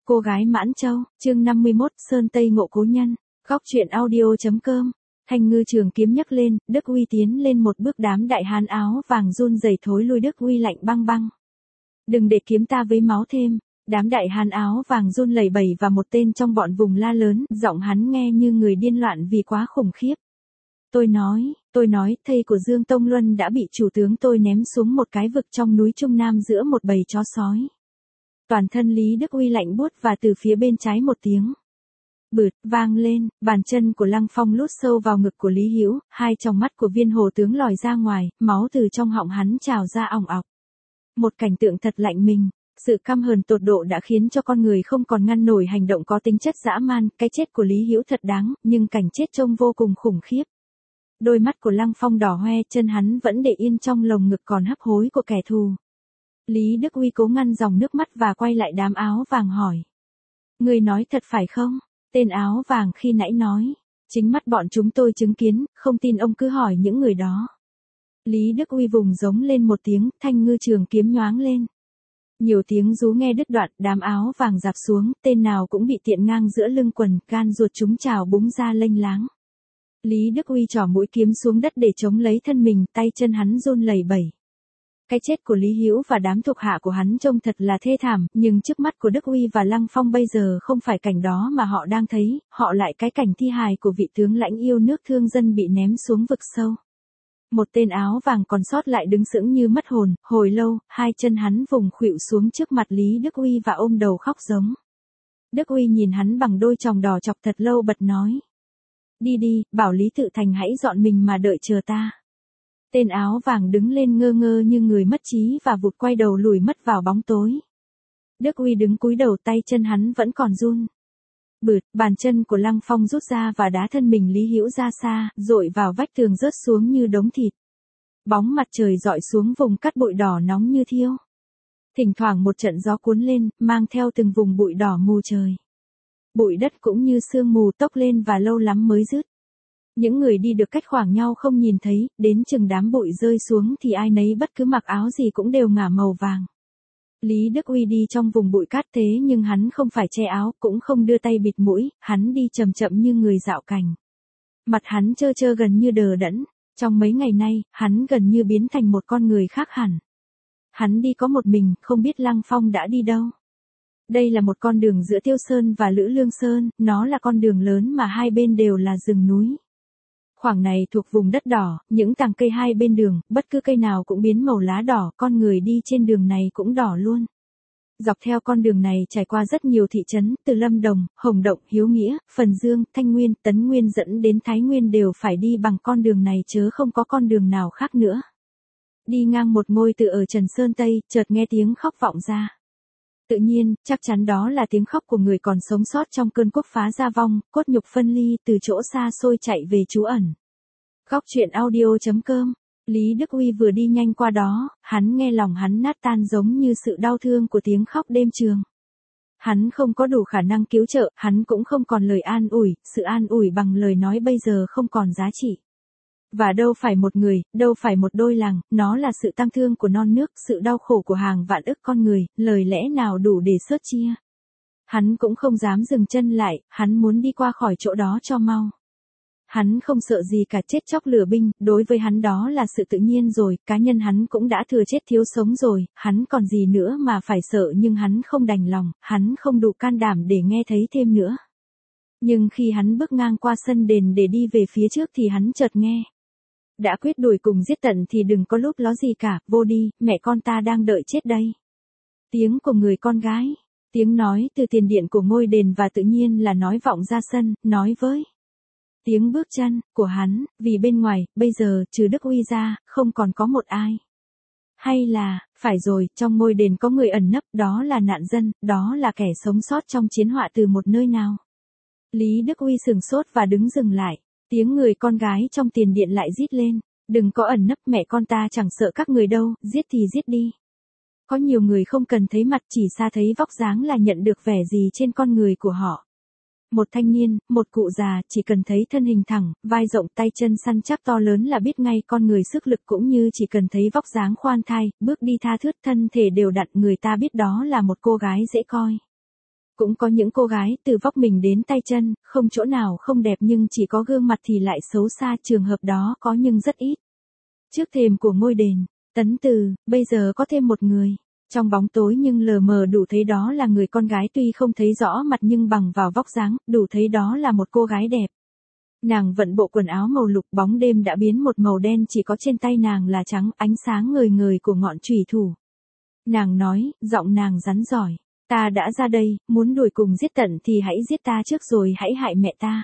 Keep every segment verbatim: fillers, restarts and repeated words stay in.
Cô gái Mãn Châu, chương năm mươi mốt, Sơn Tây ngộ cố nhân, góc truyện audio.com. Thanh Ngư trường kiếm nhấc lên, Đức Uy tiến lên một bước, đám đại hán áo vàng run rẩy thối lui. Đức Uy lạnh băng băng. Đừng để kiếm ta với máu thêm. Đám đại hán áo vàng run lẩy bẩy và một tên trong bọn vùng la lớn, giọng hắn nghe như người điên loạn vì quá khủng khiếp. Tôi nói, tôi nói, thây của Dương Tông Luân đã bị chủ tướng tôi ném xuống một cái vực trong núi Trung Nam giữa một bầy chó sói. Toàn thân Lý Đức Uy lạnh buốt và từ phía bên trái một tiếng bụt vang lên, bàn chân của Lăng Phong lút sâu vào ngực của Lý Hữu, hai tròng mắt của Viên Hồ tướng lòi ra ngoài, máu từ trong họng hắn trào ra òng ọc. Một cảnh tượng thật lạnh mình, sự căm hờn tột độ đã khiến cho con người không còn ngăn nổi hành động có tính chất dã man. Cái chết của Lý Hữu thật đáng, nhưng cảnh chết trông vô cùng khủng khiếp. Đôi mắt của Lăng Phong đỏ hoe, chân hắn vẫn để yên trong lồng ngực còn hấp hối của kẻ thù. Lý Đức Uy cố ngăn dòng nước mắt và quay lại đám áo vàng hỏi. Người nói thật phải không? Tên áo vàng khi nãy nói. Chính mắt bọn chúng tôi chứng kiến, không tin ông cứ hỏi những người đó. Lý Đức Uy vùng giống lên một tiếng, thanh ngư trường kiếm nhoáng lên. Nhiều tiếng rú nghe đứt đoạn, đám áo vàng dạp xuống, tên nào cũng bị tiện ngang giữa lưng quần, gan ruột chúng trào búng ra lênh láng. Lý Đức Uy trỏ mũi kiếm xuống đất để chống lấy thân mình, tay chân hắn run lẩy bẩy. Cái chết của Lý Hữu và đám thuộc hạ của hắn trông thật là thê thảm, nhưng trước mắt của Đức Uy và Lăng Phong bây giờ không phải cảnh đó mà họ đang thấy, họ lại cái cảnh thi hài của vị tướng lãnh yêu nước thương dân bị ném xuống vực sâu. Một tên áo vàng còn sót lại đứng sững như mất hồn, hồi lâu, hai chân hắn vùng khuỵu xuống trước mặt Lý Đức Uy và ôm đầu khóc giống. Đức Uy nhìn hắn bằng đôi tròng đỏ chọc thật lâu bật nói. Đi đi, bảo Lý Tự Thành hãy dọn mình mà đợi chờ ta. Tên áo vàng đứng lên ngơ ngơ như người mất trí và vụt quay đầu lùi mất vào bóng tối. Đức Uy đứng cúi đầu, tay chân hắn vẫn còn run. Bụt, bàn chân của Lăng Phong rút ra và đá thân mình Lý Hữu ra xa, dội vào vách tường rớt xuống như đống thịt. Bóng mặt trời dọi xuống vùng cát bụi đỏ nóng như thiêu. Thỉnh thoảng một trận gió cuốn lên, mang theo từng vùng bụi đỏ mù trời. Bụi đất cũng như sương mù tốc lên và lâu lắm mới dứt. Những người đi được cách khoảng nhau không nhìn thấy, đến chừng đám bụi rơi xuống thì ai nấy bất cứ mặc áo gì cũng đều ngả màu vàng. Lý Đức Uy đi trong vùng bụi cát thế nhưng hắn không phải che áo, cũng không đưa tay bịt mũi, hắn đi chậm chậm như người dạo cảnh. Mặt hắn trơ trơ gần như đờ đẫn, trong mấy ngày nay, hắn gần như biến thành một con người khác hẳn. Hắn đi có một mình, không biết Lăng Phong đã đi đâu. Đây là một con đường giữa Tiêu Sơn và Lữ Lương Sơn, nó là con đường lớn mà hai bên đều là rừng núi. Khoảng này thuộc vùng đất đỏ, những tàng cây hai bên đường, bất cứ cây nào cũng biến màu lá đỏ, con người đi trên đường này cũng đỏ luôn. Dọc theo con đường này trải qua rất nhiều thị trấn, từ Lâm Đồng, Hồng Động, Hiếu Nghĩa, Phần Dương, Thanh Nguyên, Tấn Nguyên dẫn đến Thái Nguyên đều phải đi bằng con đường này chớ không có con đường nào khác nữa. Đi ngang một ngôi tự ở Trần Sơn Tây, chợt nghe tiếng khóc vọng ra. Tự nhiên, chắc chắn đó là tiếng khóc của người còn sống sót trong cơn quốc phá gia vong, cốt nhục phân ly, từ chỗ xa xôi chạy về trú ẩn. Góc truyện audio.com. Lý Đức Uy vừa đi nhanh qua đó, hắn nghe lòng hắn nát tan giống như sự đau thương của tiếng khóc đêm trường. Hắn không có đủ khả năng cứu trợ, hắn cũng không còn lời an ủi, sự an ủi bằng lời nói bây giờ không còn giá trị. Và đâu phải một người, đâu phải một đôi làng, nó là sự tang thương của non nước, sự đau khổ của hàng vạn ức con người, lời lẽ nào đủ để sớt chia. Hắn cũng không dám dừng chân lại, hắn muốn đi qua khỏi chỗ đó cho mau. Hắn không sợ gì cả chết chóc lửa binh, đối với hắn đó là sự tự nhiên rồi, cá nhân hắn cũng đã thừa chết thiếu sống rồi, hắn còn gì nữa mà phải sợ, nhưng hắn không đành lòng, hắn không đủ can đảm để nghe thấy thêm nữa. Nhưng khi hắn bước ngang qua sân đền để đi về phía trước thì hắn chợt nghe. Đã quyết đuổi cùng giết tận thì đừng có lúp ló gì cả, vô đi, mẹ con ta đang đợi chết đây. Tiếng của người con gái, tiếng nói từ tiền điện của ngôi đền và tự nhiên là nói vọng ra sân, nói với tiếng bước chân của hắn, vì bên ngoài, bây giờ, trừ Đức Uy ra, không còn có một ai. Hay là, phải rồi, trong ngôi đền có người ẩn nấp, đó là nạn dân, đó là kẻ sống sót trong chiến họa từ một nơi nào. Lý Đức Uy sừng sốt và đứng dừng lại. Tiếng người con gái trong tiền điện lại rít lên. Đừng có ẩn nấp, mẹ con ta chẳng sợ các người đâu, giết thì giết đi. Có nhiều người không cần thấy mặt, chỉ xa thấy vóc dáng là nhận được vẻ gì trên con người của họ. Một thanh niên, một cụ già, chỉ cần thấy thân hình thẳng, vai rộng, tay chân săn chắc to lớn là biết ngay con người sức lực, cũng như chỉ cần thấy vóc dáng khoan thai, bước đi tha thướt, thân thể đều đặn, người ta biết đó là một cô gái dễ coi. Cũng có những cô gái từ vóc mình đến tay chân, không chỗ nào không đẹp nhưng chỉ có gương mặt thì lại xấu xa, trường hợp đó có nhưng rất ít. Trước thềm của ngôi đền, Tấn Từ, bây giờ có thêm một người. Trong bóng tối nhưng lờ mờ đủ thấy đó là người con gái, tuy không thấy rõ mặt nhưng bằng vào vóc dáng, đủ thấy đó là một cô gái đẹp. Nàng vận bộ quần áo màu lục, bóng đêm đã biến một màu đen, chỉ có trên tay nàng là trắng, ánh sáng ngời ngời của ngọn chùy thủ. Nàng nói, giọng nàng rắn giỏi, ta đã ra đây, muốn đuổi cùng giết tận thì hãy giết ta trước rồi hãy hại mẹ ta.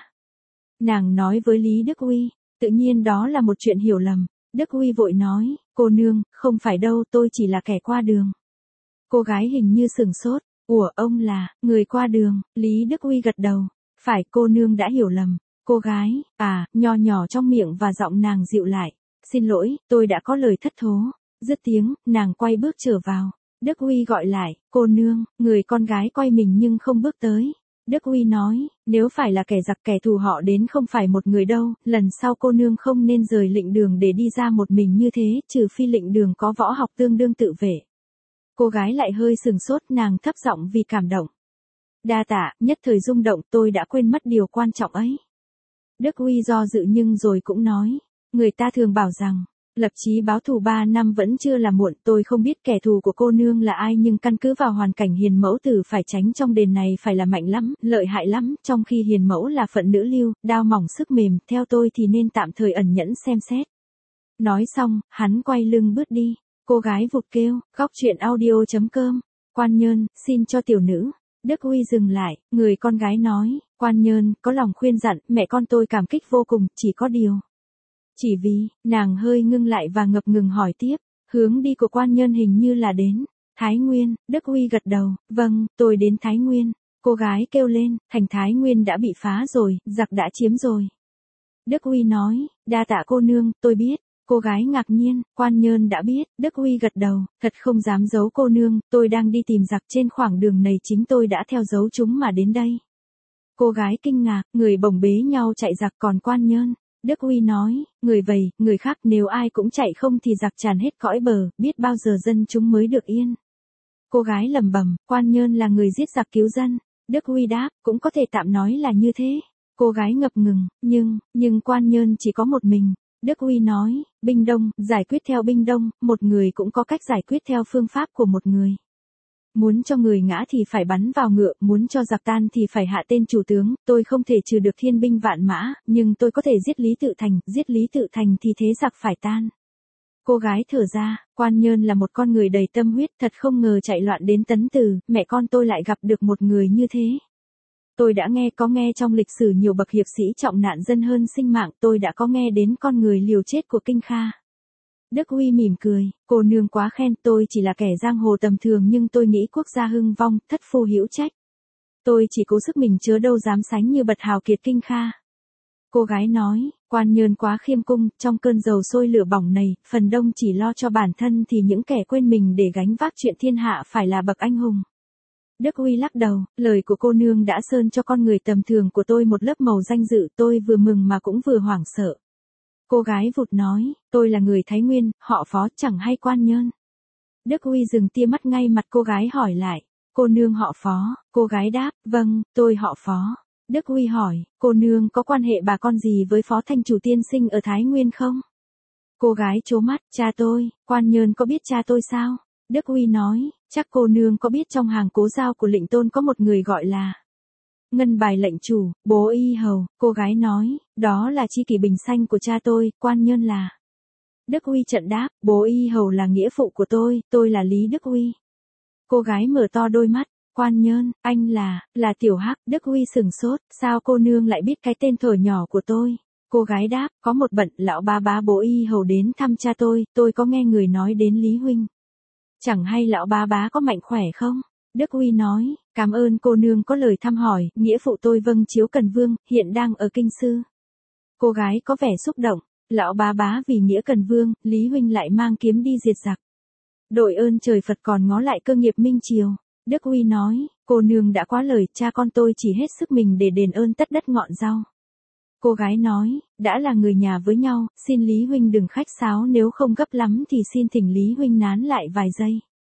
Nàng nói với Lý Đức Uy, tự nhiên đó là một chuyện hiểu lầm. Đức Uy vội nói, cô nương, không phải đâu, tôi chỉ là kẻ qua đường. Cô gái hình như sửng sốt, ủa ông là, người qua đường, Lý Đức Uy gật đầu, phải, cô nương đã hiểu lầm. Cô gái, à, nho nhỏ trong miệng và giọng nàng dịu lại, xin lỗi, tôi đã có lời thất thố. Dứt tiếng, nàng quay bước trở vào. Đức Uy gọi lại, cô nương, người con gái quay mình nhưng không bước tới. Đức Uy nói, nếu phải là kẻ giặc, kẻ thù họ đến không phải một người đâu, lần sau cô nương không nên rời lệnh đường để đi ra một mình như thế, trừ phi lệnh đường có võ học tương đương tự vệ. Cô gái lại hơi sừng sốt, nàng thấp giọng vì cảm động. Đa tạ, nhất thời rung động, tôi đã quên mất điều quan trọng ấy. Đức Uy do dự nhưng rồi cũng nói, người ta thường bảo rằng, lập chí báo thù ba năm vẫn chưa là muộn, tôi không biết kẻ thù của cô nương là ai nhưng căn cứ vào hoàn cảnh hiền mẫu tử phải tránh trong đền này phải là mạnh lắm, lợi hại lắm, trong khi hiền mẫu là phận nữ lưu, đao mỏng sức mềm, theo tôi thì nên tạm thời ẩn nhẫn xem xét. Nói xong, hắn quay lưng bước đi, cô gái vụt kêu, góc truyện audio chấm com, quan nhơn, xin cho tiểu nữ. Đức Uy dừng lại, người con gái nói, quan nhơn, có lòng khuyên dặn, mẹ con tôi cảm kích vô cùng, chỉ có điều. Chỉ vì, nàng hơi ngưng lại và ngập ngừng hỏi tiếp, hướng đi của quan nhơn hình như là đến Thái Nguyên. Đức Uy gật đầu, vâng, tôi đến Thái Nguyên. Cô gái kêu lên, thành Thái Nguyên đã bị phá rồi, giặc đã chiếm rồi. Đức Uy nói, đa tạ cô nương, tôi biết. Cô gái ngạc nhiên, quan nhơn đã biết. Đức Uy gật đầu, thật không dám giấu cô nương, tôi đang đi tìm giặc trên khoảng đường này, chính tôi đã theo dấu chúng mà đến đây. Cô gái kinh ngạc, người bồng bế nhau chạy giặc, còn quan nhơn. Đức Uy nói, người vầy, người khác nếu ai cũng chạy không thì giặc tràn hết cõi bờ, biết bao giờ dân chúng mới được yên. Cô gái lẩm bẩm, quan nhơn là người giết giặc cứu dân. Đức Uy đáp, cũng có thể tạm nói là như thế. Cô gái ngập ngừng, nhưng, nhưng quan nhơn chỉ có một mình. Đức Uy nói, binh đông, giải quyết theo binh đông, một người cũng có cách giải quyết theo phương pháp của một người. Muốn cho người ngã thì phải bắn vào ngựa, muốn cho giặc tan thì phải hạ tên chủ tướng, tôi không thể trừ được thiên binh vạn mã, nhưng tôi có thể giết Lý Tự Thành, giết Lý Tự Thành thì thế giặc phải tan. Cô gái thở ra, quan nhơn là một con người đầy tâm huyết, thật không ngờ chạy loạn đến Tấn Từ, mẹ con tôi lại gặp được một người như thế. Tôi đã nghe có nghe trong lịch sử nhiều bậc hiệp sĩ trọng nạn dân hơn sinh mạng, tôi đã có nghe đến con người liều chết của Kinh Kha. Đức Uy mỉm cười, cô nương quá khen, tôi chỉ là kẻ giang hồ tầm thường nhưng tôi nghĩ quốc gia hưng vong, thất phu hữu trách. Tôi chỉ cố sức mình chớ đâu dám sánh như bậc hào kiệt Kinh Kha. Cô gái nói, quan nhơn quá khiêm cung, trong cơn dầu sôi lửa bỏng này, phần đông chỉ lo cho bản thân thì những kẻ quên mình để gánh vác chuyện thiên hạ phải là bậc anh hùng. Đức Uy lắc đầu, lời của cô nương đã sơn cho con người tầm thường của tôi một lớp màu danh dự, tôi vừa mừng mà cũng vừa hoảng sợ. Cô gái vụt nói, tôi là người Thái Nguyên, họ Phó, chẳng hay quan nhơn. Đức Uy dừng tia mắt ngay mặt cô gái hỏi lại, cô nương họ Phó, cô gái đáp, vâng, tôi họ Phó. Đức Uy hỏi, cô nương có quan hệ bà con gì với Phó Thanh Chủ tiên sinh ở Thái Nguyên không? Cô gái trố mắt, cha tôi, quan nhơn có biết cha tôi sao? Đức Uy nói, chắc cô nương có biết trong hàng cố giao của lệnh tôn có một người gọi là Ngân Bài lệnh chủ, bố Y Hầu. Cô gái nói, đó là chi kỷ bình xanh của cha tôi, quan nhơn là. Đức Uy trận đáp, bố Y Hầu là nghĩa phụ của tôi, tôi là Lý Đức Uy. Cô gái mở to đôi mắt, quan nhơn, anh là, là Tiểu Hắc. Đức Uy sừng sốt, sao cô nương lại biết cái tên thuở nhỏ của tôi? Cô gái đáp, có một bận, lão ba bá bố Y Hầu đến thăm cha tôi, tôi có nghe người nói đến Lý Huynh. Chẳng hay lão bá bá có mạnh khỏe không? Đức Uy nói, cảm ơn cô nương có lời thăm hỏi, nghĩa phụ tôi vâng chiếu Cần Vương, hiện đang ở Kinh Sư. Cô gái có vẻ xúc động, lão bá bá vì nghĩa Cần Vương, Lý Huynh lại mang kiếm đi diệt giặc. Đội ơn trời Phật còn ngó lại cơ nghiệp Minh Triều. Đức Uy nói, cô nương đã quá lời, cha con tôi chỉ hết sức mình để đền ơn tất đất ngọn rau. Cô gái nói, đã là người nhà với nhau, xin Lý Huynh đừng khách sáo, nếu không gấp lắm thì xin thỉnh Lý Huynh nán lại vài giây.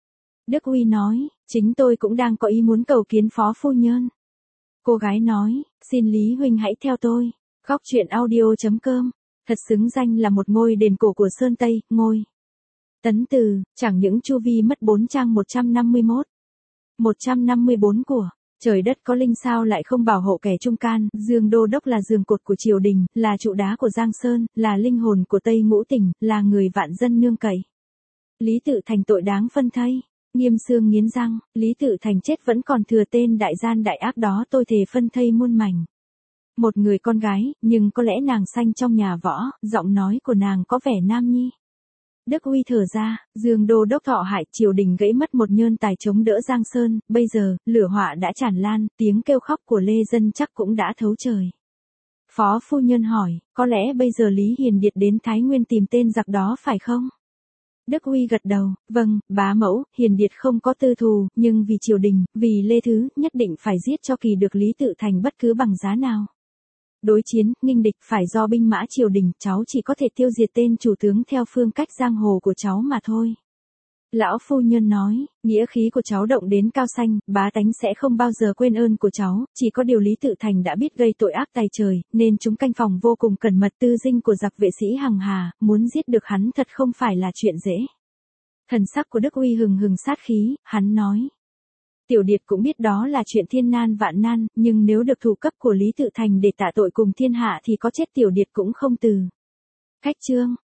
Đức Uy nói, chính tôi cũng đang có ý muốn cầu kiến phó phu nhân. Cô gái nói, xin Lý huynh hãy theo tôi. Góc truyện audio.com, thật xứng danh là một ngôi đền cổ của Sơn Tây, ngôi. Tấn Từ, chẳng những chu vi mất bốn trang một trăm năm mươi mốt. một trăm năm mươi bốn của, trời đất có linh sao lại không bảo hộ kẻ trung can, Dương Đô Đốc là giường cột của triều đình, là trụ đá của Giang Sơn, là linh hồn của Tây Ngũ Tỉnh, là người vạn dân nương cậy. Lý Tự Thành tội đáng phân thây. Nghiêm Xương nghiến răng, Lý Tự Thành chết vẫn còn thừa tên đại gian đại ác đó, tôi thề phân thây muôn mảnh. Một người con gái, nhưng có lẽ nàng sanh trong nhà võ, giọng nói của nàng có vẻ nam nhi. Đức Uy thở ra, Dương Đô Đốc thọ hại, triều đình gãy mất một nhơn tài chống đỡ Giang Sơn, bây giờ, lửa họa đã tràn lan, tiếng kêu khóc của Lê Dân chắc cũng đã thấu trời. Phó phu nhân hỏi, có lẽ bây giờ Lý Hiền Điệt đến Thái Nguyên tìm tên giặc đó phải không? Đức Uy gật đầu, vâng, bá mẫu, Hiền Điệt không có tư thù, nhưng vì triều đình, vì Lê Thứ, nhất định phải giết cho kỳ được Lý Tự Thành bất cứ bằng giá nào. Đối chiến, nghinh địch phải do binh mã triều đình, cháu chỉ có thể tiêu diệt tên chủ tướng theo phương cách giang hồ của cháu mà thôi. Lão phu nhân nói, nghĩa khí của cháu động đến cao xanh, bá tánh sẽ không bao giờ quên ơn của cháu, chỉ có điều Lý Tự Thành đã biết gây tội ác tày trời, nên chúng canh phòng vô cùng cẩn mật, tư dinh của giặc vệ sĩ hằng hà, muốn giết được hắn thật không phải là chuyện dễ. Thần sắc của Đức Uy hừng hừng sát khí, hắn nói. Tiểu Điệt cũng biết đó là chuyện thiên nan vạn nan, nhưng nếu được thủ cấp của Lý Tự Thành để tạ tội cùng thiên hạ thì có chết Tiểu Điệt cũng không từ. Cách chương